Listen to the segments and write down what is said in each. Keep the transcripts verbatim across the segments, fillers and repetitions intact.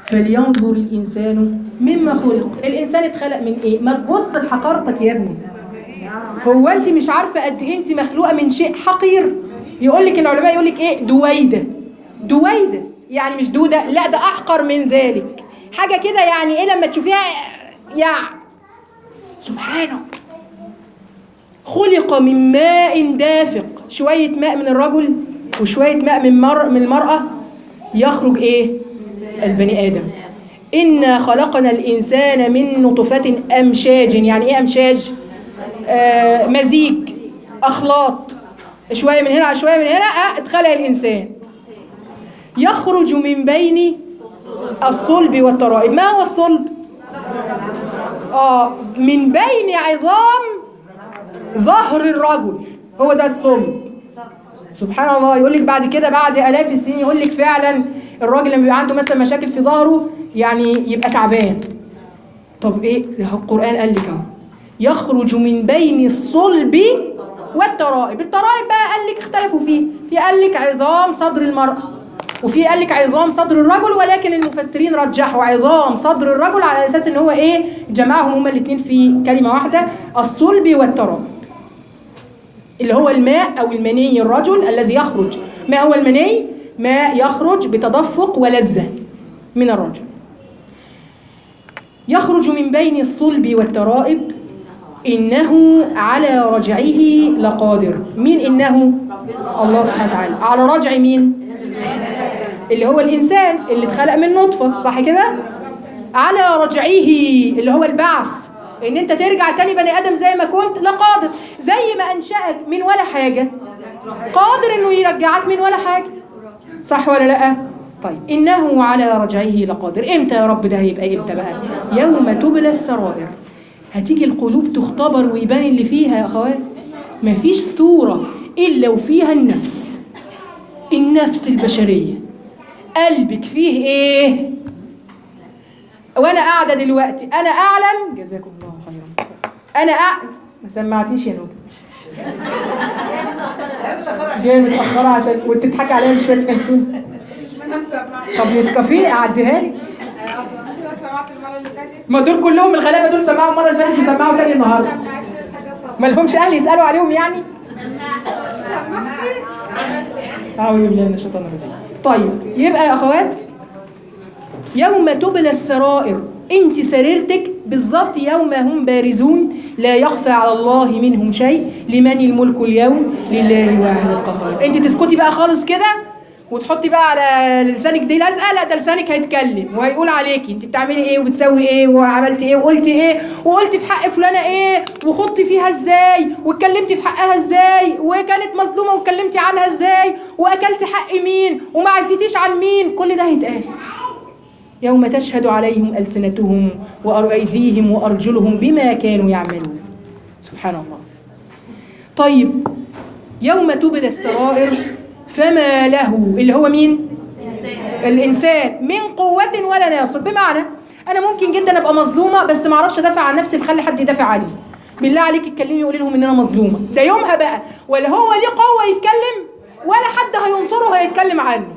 فلينظر الإنسان مما خلق. الإنسان اتخلق من إيه؟ ما تبص لحقارتك يا ابني. هو أنت مش عارفة قد إيه أنت مخلوقة من شيء حقير؟ يقول لك العلماء يقول لك إيه؟ دويدة. دويدة يعني مش دودة، لا ده أحقر من ذلك. حاجة كده يعني إيه لما تشوفيها يعني سبحانه. خلق من ماء دافق، شوية ماء من الرجل وشوية ماء من مر من المرأة يخرج إيه؟ البني آدم. إنا خلقنا الإنسان من نطفة أمشاج. يعني إيه أمشاج؟ آه مزيج، أخلاط، شوية من هنا على شوية من هنا آه اتخلق الإنسان. يخرج من بين الصلب والترائب. ما هو الصلب؟ آه من بين عظام ظهر الرجل، هو ده الصلب. سبحان الله. يقول لك بعد كده بعد آلاف السنين يقول لك فعلا الراجل لما بيبقى عنده مثلا مشاكل في ظهره يعني يبقى تعبان. طب ايه؟ القرآن قال لك اهو يخرج من بين الصلب والترائب. الترائب بقى قال لك اختلفوا فيه، في قال لك عظام صدر المرأة وفي قال لك عظام صدر الرجل، ولكن المفسرين رجحوا عظام صدر الرجل على اساس ان هو ايه؟ جمعهم هما الاثنين في كلمة واحدة، الصلب والترائب، اللي هو الماء أو المني الرجل الذي يخرج. ما هو المني؟ ماء يخرج بتدفق ولذة من الرجل. يخرج من بين الصلب والترائب إنه على رجعه لقادر. مين إنه؟ الله سبحانه وتعالى. على رجع مين؟ اللي هو الإنسان اللي اتخلق من نطفة، صح كده؟ على رجعه اللي هو البعث، ان انت ترجع تاني بني ادم زي ما كنت، لقادر. زي ما انشأك من ولا حاجة قادر انه يرجعك من ولا حاجة، صح ولا لا؟ طيب انه على رجعه لقادر. امتى يا رب ده هيبقى؟ امتى بقى؟ يوم تبلى السرائر. هتيجي القلوب تختبر ويبان اللي فيها يا اخوات. مفيش صورة الا وفيها النفس، النفس البشرية. قلبك فيه ايه؟ وانا قاعده دلوقتي انا اعلم، جزاكم الله خيرا، انا اعلم. ما سمعتيش يا نوبه جايه متاخره عشان وانت تضحكي عليا بشويه ينسون. طب نسكافيه اعديها لك. ما دول كلهم الغلابه دول سمعوا المره اللي فاتت وسمعوا تاني النهارده. ما لهمش اهل يسالوا عليهم يعني؟ اعوذ بالله من الشيطان الرجيم. طيب يبقى يا اخوات يوم تبلى السرائر، انت سريرتك بالظبط يوم هم بارزون لا يخفى على الله منهم شيء. لمن الملك اليوم؟ لله واحد القهار. انت تسكتي بقى خالص كده وتحطي بقى على لسانك دي لازقه؟ لا، ده لسانك هيتكلم وهيقول عليكي انت بتعملي ايه وبتسوي ايه وعملتي ايه وقلتي ايه وقلتي في حق فلانه ايه وخضتي فيها ازاي واتكلمتي في حقها ازاي وكانت مظلومه واتكلمتي عنها ازاي واكلتي حق مين وما عرفتيش عن مين. كل ده هيتقال يوم تشهد عليهم ألسنتهم وأيديهم وأرجلهم بما كانوا يعملون. سبحان الله. طيب يوم تبلى السرائر فما له، اللي هو مين؟ الإنسان، من قوة ولا ناصر. بمعنى أنا ممكن جدا أبقى مظلومة بس ما أعرفش أدافع عن نفسي فخلي حد يدافع عني. بالله عليك اتكلمي وقولي لهم إن أنا مظلومة، ده يومها بقى ولا هو ليه قوة يتكلم ولا حد هينصره هيتكلم عنه.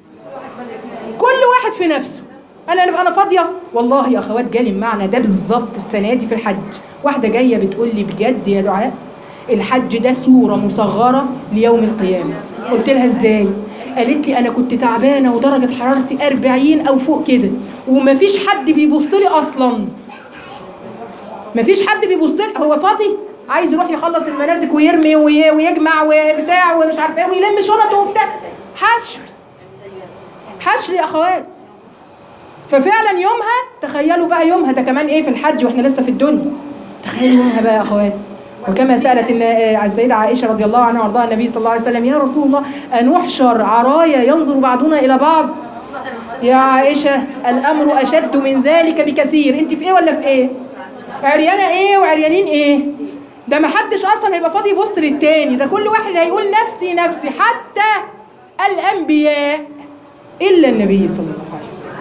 كل واحد في نفسه. انا نبقى انا فاضيه. والله يا اخوات جالي المعنى ده بالظبط السنه دي في الحج. واحده جايه بتقول لي بجد يا دعاء الحج ده صوره مصغره ليوم القيامه. قلت لها ازاي؟ قالت لي انا كنت تعبانه ودرجه حرارتي أربعين او فوق كده ومفيش حد بيبص لي اصلا. مفيش حد بيبص لي. هو فاضي عايز يروح يخلص المناسك ويرمي ويجمع وبتاع ومش عارف ايه ويلم شنطه وبتاع. حشر حشر يا اخوات. ففعلا يومها تخيلوا بقى يومها ده كمان ايه في الحج واحنا لسه في الدنيا. تخيلوا يومها بقى يا اخوات. وكما سالت السيده عائشه رضي الله عنها وارضاها النبي صلى الله عليه وسلم يا رسول الله انحشر عرايا ينظر بعضنا الى بعض؟ يا عائشه الامر اشد من ذلك بكثير. انت في ايه ولا في ايه؟ عريانه ايه وعريانين ايه؟ ده ما حدش اصلا هيبقى فاضي يبص للتاني، ده كل واحد هيقول نفسي نفسي، حتى الانبياء الا النبي صلى الله عليه وسلم.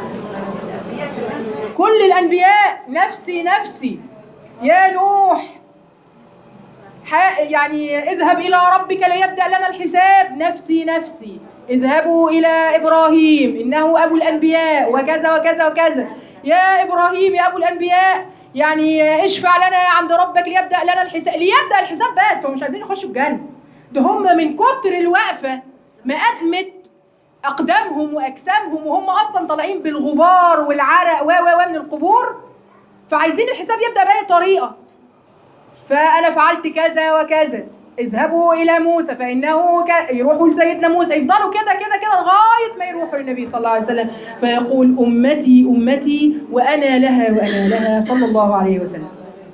كل الأنبياء نفسي نفسي. يا نوح يعني اذهب إلى ربك ليبدأ لنا الحساب، نفسي نفسي. اذهبوا إلى إبراهيم إنه أبو الأنبياء وكذا وكذا وكذا، يا إبراهيم يا أبو الأنبياء يعني اشفع لنا عند ربك ليبدأ لنا الحساب، ليبدأ الحساب بس، هم مش عايزين يخشوا الجنة، ده هم من كتر الوقفة ما أدمت أقدامهم وأجسامهم وهم أصلا طالعين بالغبار والعرق و و من القبور، فعايزين الحساب يبدأ بأي طريقة. فأنا فعلت كذا وكذا، اذهبوا إلى موسى فإنه ك... يروحوا لسيدنا موسى، يفضلوا كده كده كده لغاية ما يروحوا للنبي صلى الله عليه وسلم، فيقول أمتي أمتي وأنا لها وأنا لها صلى الله عليه وسلم.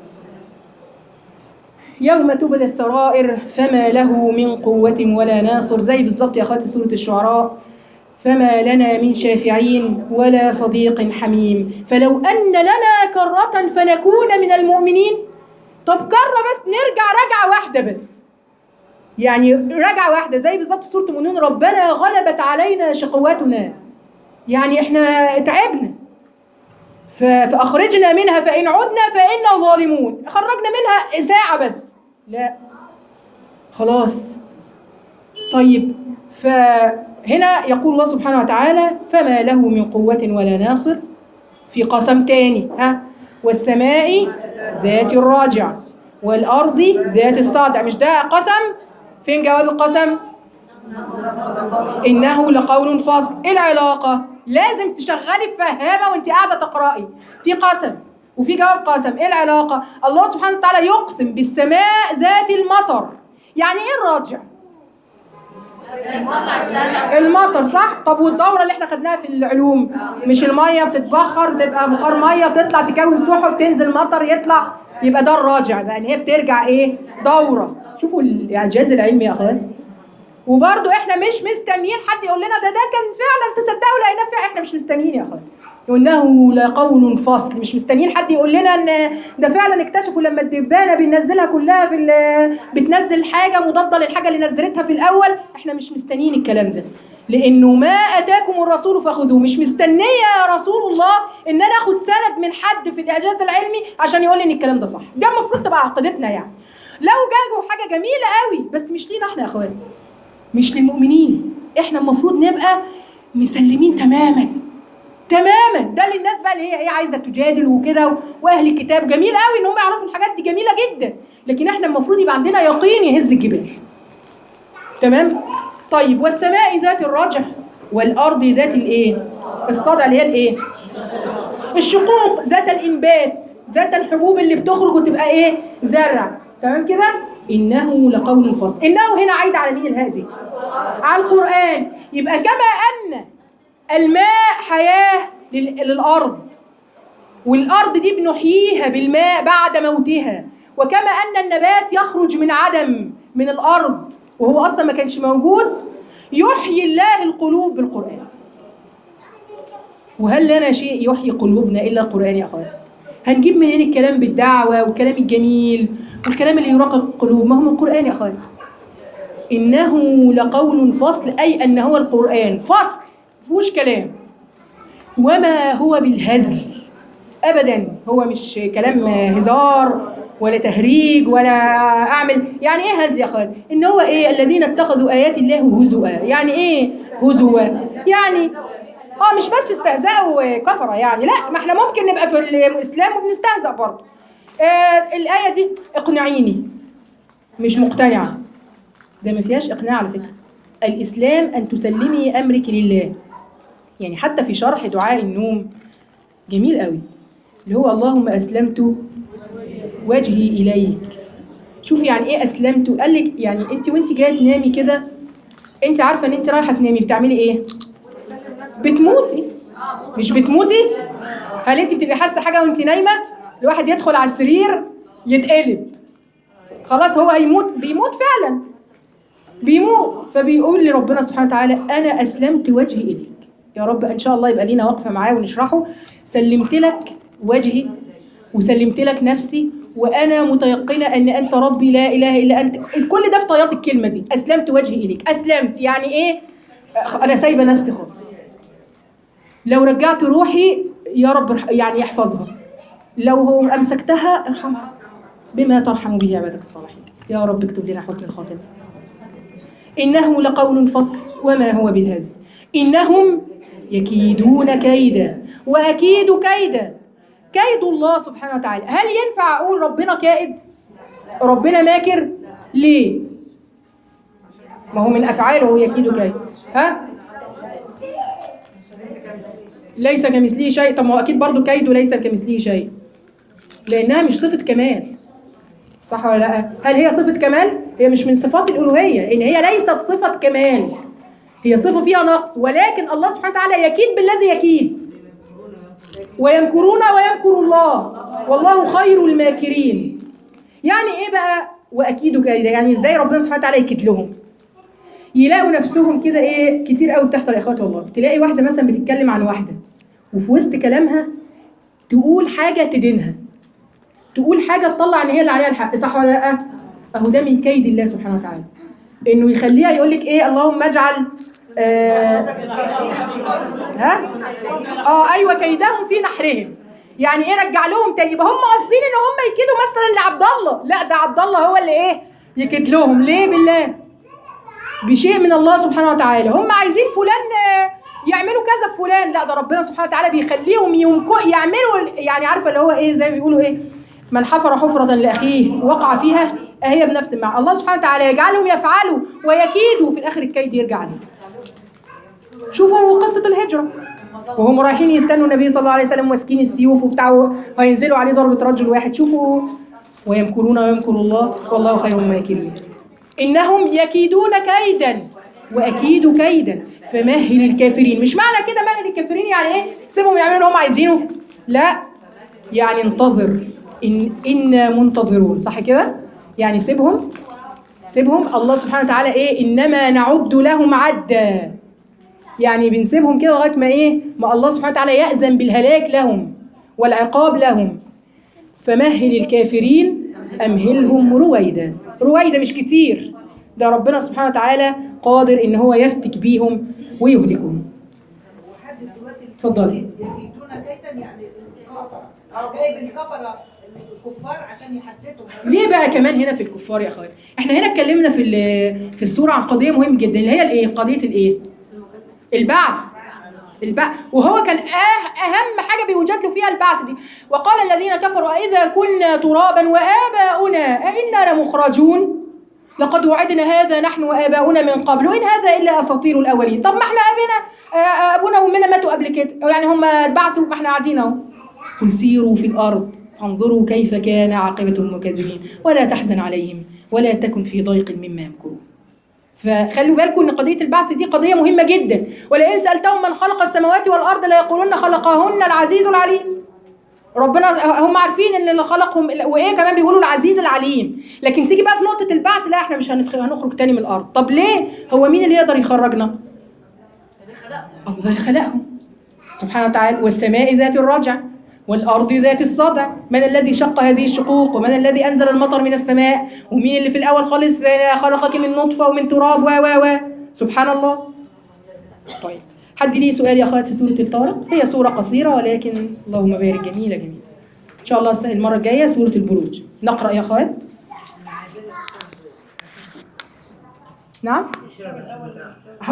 يوم تبلى السرائر فما له من قوة ولا ناصر، زي بالظبط يا أخواتي سورة الشعراء، فما لنا من شافعين ولا صديق حميم، فلو أن لنا كرة فنكون من المؤمنين. طب كرة بس، نرجع رجعة واحدة بس، يعني رجعة واحدة زي بالظبط سورة المؤمنون، ربنا غلبت علينا شقواتنا، يعني احنا تعبنا فأخرجنا منها فإن عدنا فإنا ظالمون، خرجنا منها ساعة بس، لا خلاص. طيب فهنا يقول الله سبحانه وتعالى فما له من قوة ولا ناصر، في قسم تاني، ها، والسماء ذات الراجع والأرض ذات الصدع، مش ده قسم؟ فين جواب القسم؟ إنه لقول فصل. إيه العلاقة؟ لازم تشغلي فهامة وانت قاعدة تقرأي، في قسم وفي جواب قسم. إيه العلاقة؟ الله سبحانه وتعالى يقسم بالسماء ذات المطر، يعني إيه الراجع؟ المطر، صح؟ طب والدورة اللي احنا خدناها في العلوم، مش المية بتتبخر تبقى بخار مية بتطلع تكون سحب تنزل مطر يطلع، يبقى ده الراجع بقى، ان هي بترجع ايه؟ دورة. شوفوا الاعجاز العلمي يا اخوان. وبرضو احنا مش مستنيين حد يقول لنا ده ده كان فعلا تصدقوا لقيناه فعلا، احنا مش مستنيين يا اخوان، وانه لقول فصل، مش مستنيين حد يقول لنا ان ده فعلا اكتشفوا لما الدبانه بننزلها كلها في بتنزل حاجه مضاده للحاجه اللي نزلتها في الاول، احنا مش مستنيين الكلام ده، لانه ما اتاكم الرسول فخذوه. مش مستنيه يا رسول الله ان انا اخد سند من حد في الاعجاز العلمي عشان يقول لي ان الكلام ده صح، ده المفروض تبقى عقيدتنا يعني. لو جابوا حاجه جميله قوي بس مش لينا احنا يا اخوات، مش للمؤمنين، احنا المفروض نبقى مسلمين تماما تماما. ده للناس بقى اللي هي هي عايزه تجادل وكده، واهل الكتاب جميل قوي ان هم يعرفوا الحاجات دي، جميله جدا، لكن احنا المفروض يبقى عندنا يقين يهز الجبال. تمام؟ طيب والسماء ذات الرجع والارض ذات الايه؟ الصدع اللي هي الايه؟ الشقوق، ذات الانبات، ذات الحبوب اللي بتخرج وتبقى ايه؟ زرع. تمام كده؟ انه لقول فصل. انه هنا عايد على مين الهاء دي؟ على القرآن. يبقى كما ان الماء حياة للأرض، والأرض دي بنحييها بالماء بعد موتها، وكما أن النبات يخرج من عدم من الأرض وهو أصلا ما كانش موجود، يحيي الله القلوب بالقرآن. وهل لنا شيء يحيي قلوبنا إلا القرآن يا أخوات؟ هنجيب منين الكلام بالدعوة والكلام الجميل والكلام اللي يرقق القلوب؟ ما هو من القرآن يا أخوات. إنه لقول فصل، أي أن هو القرآن فصل مفيهوش كلام، وما هو بالهزل أبدا، هو مش كلام هزار ولا تهريج ولا أعمل. يعني إيه هزل يا أخوات؟ إن هو إيه؟ الذين اتخذوا آيات الله هزوا. يعني إيه هزوا؟ يعني اه مش بس استهزاء وكفرة يعني، لا، ما احنا ممكن نبقى في الإسلام وبنستهزأ برضه. آه الآية دي اقنعيني، مش مقتنعة، ده ما فيهاش إقناع على فكرة. الإسلام أن تسلمي أمرك لله. يعني حتى في شرح دعاء النوم جميل قوي، اللي هو اللهم أسلمت وجهي إليك. شوف يعني إيه أسلمت؟ قال لك يعني أنت وأنت جاية تنامي كده، أنت عارفة أن أنت رايحة تنامي بتعملي إيه؟ بتموتي، مش بتموتي؟ هل أنت بتبقي حاسة حاجة وأنت نايمة؟ الواحد يدخل على السرير يتقلب، خلاص هو هيموت، بيموت فعلا بيموت. فبيقول لربنا سبحانه وتعالى أنا أسلمت وجهي إليك. يا رب إن شاء الله يبقى لينا وقفة معاه ونشرحه. سلمت لك وجهي وسلمت لك نفسي، وأنا متيقنة أن أنت ربي لا إله إلا أنت. كل ده في طيات الكلمة دي، أسلمت وجهي إليك. أسلمت يعني إيه؟ أنا سايبة نفسي خالص. لو رجعت روحي يا رب يعني يحفظها، لو هو أمسكتها ارحمها بما ترحم به عبادك الصالحين. يا رب اكتب لنا حسن الخاتمة. إنه لقول فصل وما هو بالهزل إنهم يكيدون كيدا وأكيد كيدا. كيد الله سبحانه وتعالى، هل ينفع أقول ربنا كائد؟ ربنا ماكر؟ ليه؟ ما هو من أفعاله يكيد كيد. ها؟ ليس كمثله شيء. طب ما هو أكيد برضو كيده ليس كمثله شيء، لأنها مش صفة كمال. صح ولا لا؟ هل هي صفة كمال؟ هي مش من صفات الألوهية، إن هي ليست صفة كمال، هي صفة فيها نقص. ولكن الله سبحانه وتعالى يكيد بالذي يكيد، ويمكرون ويمكر الله والله خير الماكرين. يعني إيه بقى وأكيد كيدا؟ يعني إزاي ربنا سبحانه وتعالى يكيد لهم؟ يلاقوا نفسهم كده إيه، كتير قوي بتحصل يا إخواتي والله. تلاقي واحدة مثلا بتتكلم عن واحدة، وفي وسط كلامها تقول حاجة تدينها، تقول حاجة تطلع ان هي اللي عليها الحق. صح ولا لا؟ اهو ده من كيد الله سبحانه وتعالى، انه يخليها يقول لك ايه، اللهم اجعل آه ها اه ايوه كيدهم في نحرهم. يعني ايه، رجع لهم تاني. يبقى هم قاصدين ان هم يكيدوا مثلا لعبد الله، لا ده عبد الله هو اللي ايه يكيد لهم. ليه؟ بالله، بشيء من الله سبحانه وتعالى. هم عايزين فلان يعملوا كذا في فلان، لا ده ربنا سبحانه وتعالى بيخليهم يمكو يعملوا. يعني عارفه اللي هو ايه، زي ما بيقولوا ايه، من حفر حفرة لأخيه وقع فيها، هي بنفس المعنى. الله سبحانه وتعالى يجعلهم يفعلوا ويكيدوا، في الآخر الكيد يرجع عليهم. شوفوا قصة الهجرة، وهم رايحين يستنوا النبي صلى الله عليه وسلم ماسكين السيوف وبتاع، وهينزلوا عليه ضربة رجل واحد. شوفوا، ويمكرون ويمكر الله والله خير الماكرين. إنهم يكيدون كيدا وأكيد كيدا فمهل الكافرين. مش معنى كده مهل الكافرين يعني إيه سيبهم يعملوا اللي هم عايزينه، لا، يعني انتظر، إن إنا منتظرون. صح كده؟ يعني سيبهم سيبهم. الله سبحانه وتعالى إيه، إنما نعد لهم عدا، يعني بنسيبهم كده لغاية ما إيه، ما الله سبحانه وتعالى يأذن بالهلاك لهم والعقاب لهم. فمهل الكافرين أمهلهم رويدا. رويدا مش كتير، ده ربنا سبحانه وتعالى قادر إن هو يفتك بيهم ويهلكهم. اتفضلي. يكيدون كيدا يعني الكفر، او جايب الكفر الكفار عشان يحددوا. ليه بقى كمان هنا في الكفار يا اخويا؟ احنا هنا اتكلمنا في في السوره عن قضيه مهمه جدا، اللي هي الايه؟ قضيه الايه؟ البعث. البعث، وهو كان أه اهم حاجه بيجادلوا فيها البعث دي. وقال الذين كفروا أإذا كنا ترابا وآباؤنا أإنا لمخرجون لقد وعدنا هذا نحن وآباؤنا من قبل وإن هذا إلا أساطير الأولين. طب ما احنا أبينا أبونا وأمنا ماتوا قبل كده، يعني هم اتبعثوا ما احنا قاعدين اهو. قل سيروا في الأرض فانظروا كيف كان عاقبة المكذبين ولا تحزن عليهم ولا تكن في ضيق مما يمكرون. فخلوا بالكم ان قضيه البعث دي قضيه مهمه جدا. ولئن سالتهم من خلق السماوات والارض ليقولن خلقهن العزيز العليم. ربنا هم عارفين ان اللي خلقهم، وايه كمان بيقولوا العزيز العليم. لكن تيجي بقى في نقطه البعث، لا احنا مش هنخرج تاني من الارض. طب ليه؟ هو مين اللي يقدر يخرجنا؟ الله اللي خلقهم سبحانه وتعالى. والسماء ذات الرجع والأرض ذات الصدع. من الذي شق هذه الشقوق؟ ومن الذي أنزل المطر من السماء؟ ومين اللي في الأول خالص خلقك من نطفة ومن تراب و و و سبحان الله. طيب، حد ليه سؤال يا أخوات في سورة الطارق؟ هي سورة قصيرة ولكن اللهم بارك جميلة جميلة. إن شاء الله المرة الجاية سورة البروج. نقرأ يا أخوات. نعم.